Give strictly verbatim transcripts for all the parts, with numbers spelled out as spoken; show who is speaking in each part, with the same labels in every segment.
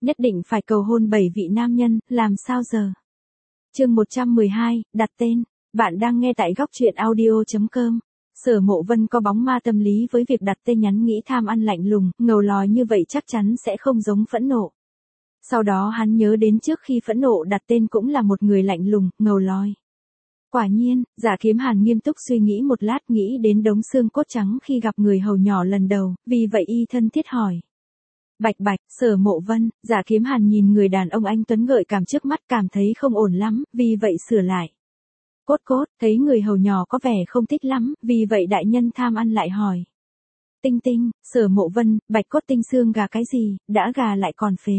Speaker 1: nhất định phải cầu hôn bảy vị nam nhân, làm sao giờ? Chương một trăm mười hai, đặt tên. Bạn đang nghe tại góc truyện audio chấm com. Sở Mộ Vân có bóng ma tâm lý với việc đặt tên, nhắn nghĩ tham ăn lạnh lùng, ngầu lòi như vậy chắc chắn sẽ không giống Phẫn Nộ. Sau đó hắn nhớ đến trước khi Phẫn Nộ đặt tên cũng là một người lạnh lùng, ngầu lòi. Quả nhiên, Dạ Kiếm Hàn nghiêm túc suy nghĩ một lát, nghĩ đến đống xương cốt trắng khi gặp người hầu nhỏ lần đầu, vì vậy y thân thiết hỏi. Bạch bạch, Sở Mộ Vân. Dạ Kiếm Hàn nhìn người đàn ông anh tuấn gợi cảm trước mắt, cảm thấy không ổn lắm, vì vậy sửa lại. Cốt cốt, thấy người hầu nhỏ có vẻ không thích lắm, vì vậy đại nhân tham ăn lại hỏi. Tinh tinh. Sở Mộ Vân. Bạch cốt tinh xương gà cái gì, đã gà lại còn phế.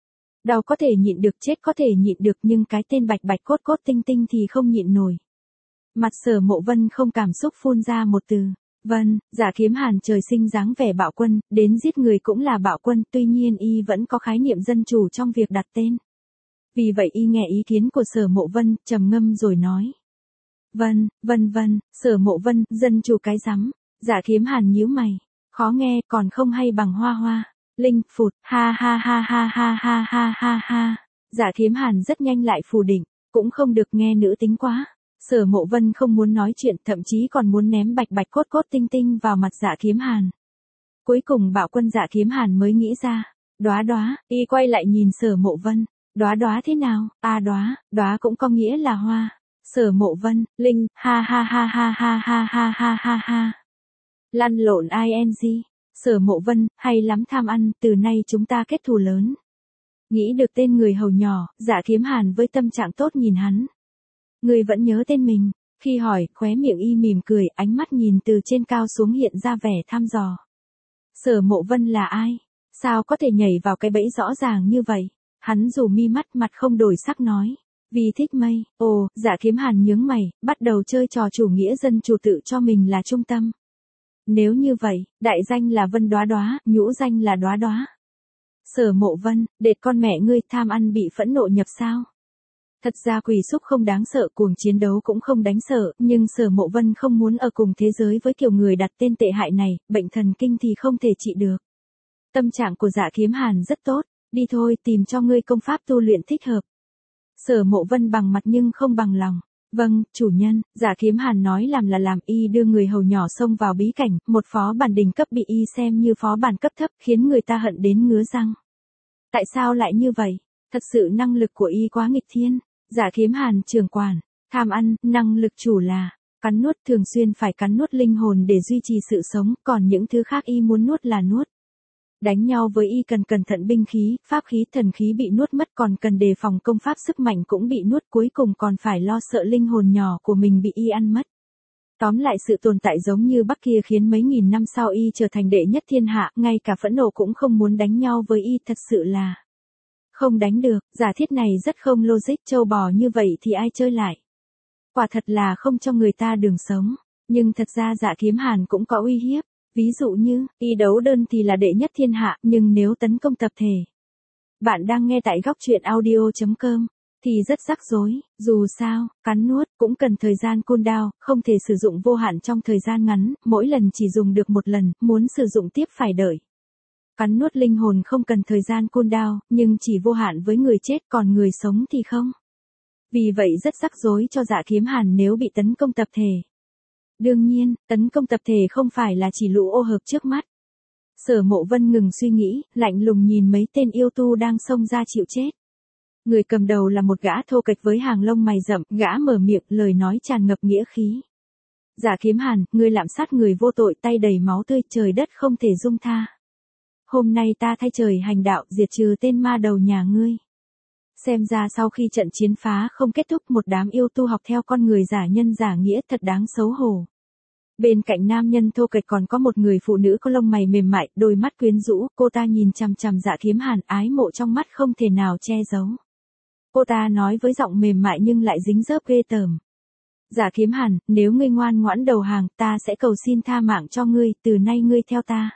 Speaker 1: Đau có thể nhịn được, chết có thể nhịn được, nhưng cái tên bạch bạch cốt cốt tinh tinh thì không nhịn nổi. Mặt Sở Mộ Vân không cảm xúc phun ra một từ. Vân. Dạ Kiếm Hàn trời sinh dáng vẻ bạo quân, đến giết người cũng là bạo quân, tuy nhiên y vẫn có khái niệm dân chủ trong việc đặt tên. Vì vậy y nghe ý kiến của Sở Mộ Vân, trầm ngâm rồi nói. Vân, vân vân. Sở Mộ Vân. Dân chủ cái rắm. Dạ Kiếm Hàn nhíu mày. Khó nghe, còn không hay bằng hoa hoa. Linh, phụt, ha ha ha ha ha ha ha ha ha. Dạ Kiếm Hàn rất nhanh lại phủ định, cũng không được nghe nữ tính quá. Sở Mộ Vân không muốn nói chuyện, thậm chí còn muốn ném bạch bạch cốt cốt tinh tinh vào mặt Dạ Kiếm Hàn. Cuối cùng bạo quân Dạ Kiếm Hàn mới nghĩ ra. Đóa đóa. Y quay lại nhìn Sở Mộ Vân. Đóa đóa thế nào? À đóa, đóa cũng có nghĩa là hoa. Sở Mộ Vân. Linh, ha ha ha ha ha ha ha ha ha ha. Lăn lộn ing. Sở Mộ Vân. Hay lắm tham ăn, từ nay chúng ta kết thù lớn. Nghĩ được tên người hầu nhỏ, Dạ Kiếm Hàn với tâm trạng tốt nhìn hắn. Người vẫn nhớ tên mình. Khi hỏi, khóe miệng y mỉm cười, ánh mắt nhìn từ trên cao xuống hiện ra vẻ thăm dò. Sở Mộ Vân là ai? Sao có thể nhảy vào cái bẫy rõ ràng như vậy? Hắn rủ mi mắt, mặt không đổi sắc nói. Vì thích mây. Ồ. Dạ Kiếm Hàn nhướng mày, bắt đầu chơi trò chủ nghĩa dân chủ, tự cho mình là trung tâm. Nếu như vậy, đại danh là Vân Đóa Đóa, nhũ danh là Đóa Đóa. Sở Mộ Vân. Đệt con mẹ ngươi, tham ăn bị Phẫn Nộ nhập sao? Thật ra quỷ xúc không đáng sợ, cuồng chiến đấu cũng không đánh sợ, nhưng Sở Mộ Vân không muốn ở cùng thế giới với kiểu người đặt tên tệ hại này, bệnh thần kinh thì không thể trị được. Tâm trạng của Dạ Kiếm Hàn rất tốt, đi thôi, tìm cho ngươi công pháp tu luyện thích hợp. Sở Mộ Vân bằng mặt nhưng không bằng lòng. Vâng, chủ nhân. Dạ Kiếm Hàn nói làm là làm, y đưa người hầu nhỏ xông vào bí cảnh, một phó bản đỉnh cấp bị y xem như phó bản cấp thấp, khiến người ta hận đến ngứa răng. Tại sao lại như vậy? Thật sự năng lực của y quá nghịch thiên. Dạ Kiếm Hàn trưởng quản, tham ăn, năng lực chủ là cắn nuốt, thường xuyên phải cắn nuốt linh hồn để duy trì sự sống, còn những thứ khác y muốn nuốt là nuốt. Đánh nhau với y cần cẩn thận, binh khí, pháp khí, thần khí bị nuốt mất, còn cần đề phòng công pháp sức mạnh cũng bị nuốt, cuối cùng còn phải lo sợ linh hồn nhỏ của mình bị y ăn mất. Tóm lại sự tồn tại giống như Bắc kia khiến mấy nghìn năm sau y trở thành đệ nhất thiên hạ, ngay cả Phẫn Nộ cũng không muốn đánh nhau với y, thật sự là không đánh được. Giả thiết này rất không logic, trâu bò như vậy thì ai chơi lại. Quả thật là không cho người ta đường sống. Nhưng thật ra Dạ Kiếm Hàn cũng có uy hiếp. Ví dụ như, y đấu đơn thì là đệ nhất thiên hạ, nhưng nếu tấn công tập thể. Bạn đang nghe tại góc truyện audio chấm com, thì rất rắc rối. Dù sao, cắn nuốt cũng cần thời gian cooldown, không thể sử dụng vô hạn trong thời gian ngắn, mỗi lần chỉ dùng được một lần, muốn sử dụng tiếp phải đợi. Cắn nuốt linh hồn không cần thời gian cooldown, nhưng chỉ vô hạn với người chết, còn người sống thì không. Vì vậy rất rắc rối cho Dạ Kiếm Hàn nếu bị tấn công tập thể. Đương nhiên, tấn công tập thể không phải là chỉ lũ ô hợp trước mắt. Sở Mộ Vân ngừng suy nghĩ, lạnh lùng nhìn mấy tên yêu tu đang xông ra chịu chết. Người cầm đầu là một gã thô kệch với hàng lông mày rậm, gã mở miệng, lời nói tràn ngập nghĩa khí. Dạ Kiếm Hàn, ngươi lạm sát người vô tội, tay đầy máu tươi, trời đất không thể dung tha. Hôm nay ta thay trời hành đạo, diệt trừ tên ma đầu nhà ngươi. Xem ra sau khi trận chiến phá không kết thúc, một đám yêu tu học theo con người giả nhân giả nghĩa, thật đáng xấu hổ. Bên cạnh nam nhân thô kệch còn có một người phụ nữ có lông mày mềm mại, đôi mắt quyến rũ, cô ta nhìn chằm chằm Dạ Kiếm Hàn, ái mộ trong mắt không thể nào che giấu. Cô ta nói với giọng mềm mại nhưng lại dính dớp ghê tởm. Dạ Kiếm Hàn, nếu ngươi ngoan ngoãn đầu hàng, ta sẽ cầu xin tha mạng cho ngươi, từ nay ngươi theo ta.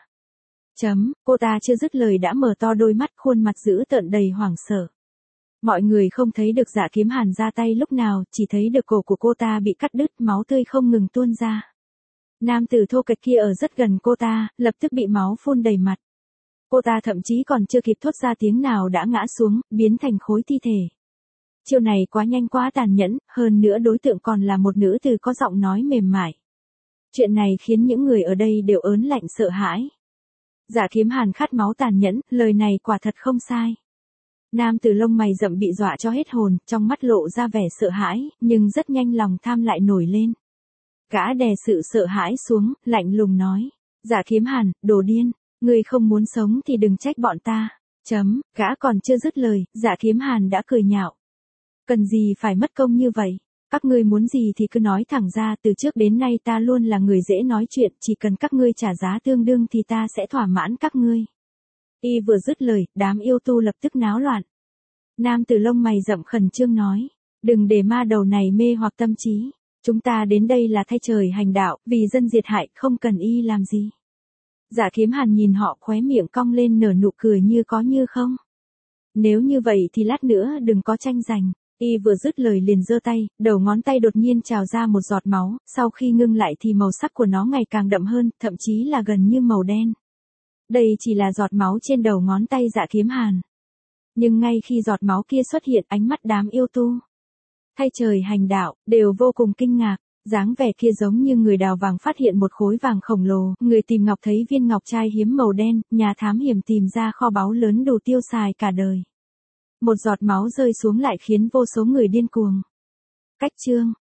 Speaker 1: Chấm, cô ta chưa dứt lời đã mở to đôi mắt, khuôn mặt dữ tợn đầy hoảng sợ. Mọi người không thấy được Dạ Kiếm Hàn ra tay lúc nào, chỉ thấy được cổ của cô ta bị cắt đứt, máu tươi không ngừng tuôn ra. Nam tử thô kệch kia ở rất gần cô ta, lập tức bị máu phun đầy mặt. Cô ta thậm chí còn chưa kịp thốt ra tiếng nào đã ngã xuống, biến thành khối thi thể. Chiêu này quá nhanh quá tàn nhẫn, hơn nữa đối tượng còn là một nữ tử có giọng nói mềm mại. Chuyện này khiến những người ở đây đều ớn lạnh sợ hãi. Dạ Kiếm Hàn khát máu tàn nhẫn, lời này quả thật không sai. Nam tử lông mày rậm bị dọa cho hết hồn, trong mắt lộ ra vẻ sợ hãi, nhưng rất nhanh lòng tham lại nổi lên. Gã đè sự sợ hãi xuống, lạnh lùng nói. Dạ Kiếm Hàn, đồ điên, ngươi không muốn sống thì đừng trách bọn ta. Chấm, gã còn chưa dứt lời, Dạ Kiếm Hàn đã cười nhạo. Cần gì phải mất công như vậy? Các ngươi muốn gì thì cứ nói thẳng ra, từ trước đến nay ta luôn là người dễ nói chuyện, chỉ cần các ngươi trả giá tương đương thì ta sẽ thỏa mãn các ngươi. Y vừa dứt lời, đám yêu tu lập tức náo loạn. Nam tử lông mày rậm khẩn trương nói, đừng để ma đầu này mê hoặc tâm trí. Chúng ta đến đây là thay trời hành đạo, vì dân diệt hại, không cần y làm gì. Dạ Kiếm Hàn nhìn họ khóe miệng cong lên nở nụ cười như có như không. Nếu như vậy thì lát nữa đừng có tranh giành. Y vừa dứt lời liền giơ tay, đầu ngón tay đột nhiên trào ra một giọt máu, sau khi ngưng lại thì màu sắc của nó ngày càng đậm hơn, thậm chí là gần như màu đen. Đây chỉ là giọt máu trên đầu ngón tay Dạ Kiếm Hàn. Nhưng ngay khi giọt máu kia xuất hiện, ánh mắt đám yêu tu thay trời hành đạo, đều vô cùng kinh ngạc. Dáng vẻ kia giống như người đào vàng phát hiện một khối vàng khổng lồ, người tìm ngọc thấy viên ngọc trai hiếm màu đen, nhà thám hiểm tìm ra kho báu lớn đủ tiêu xài cả đời. Một giọt máu rơi xuống lại khiến vô số người điên cuồng. Cách chương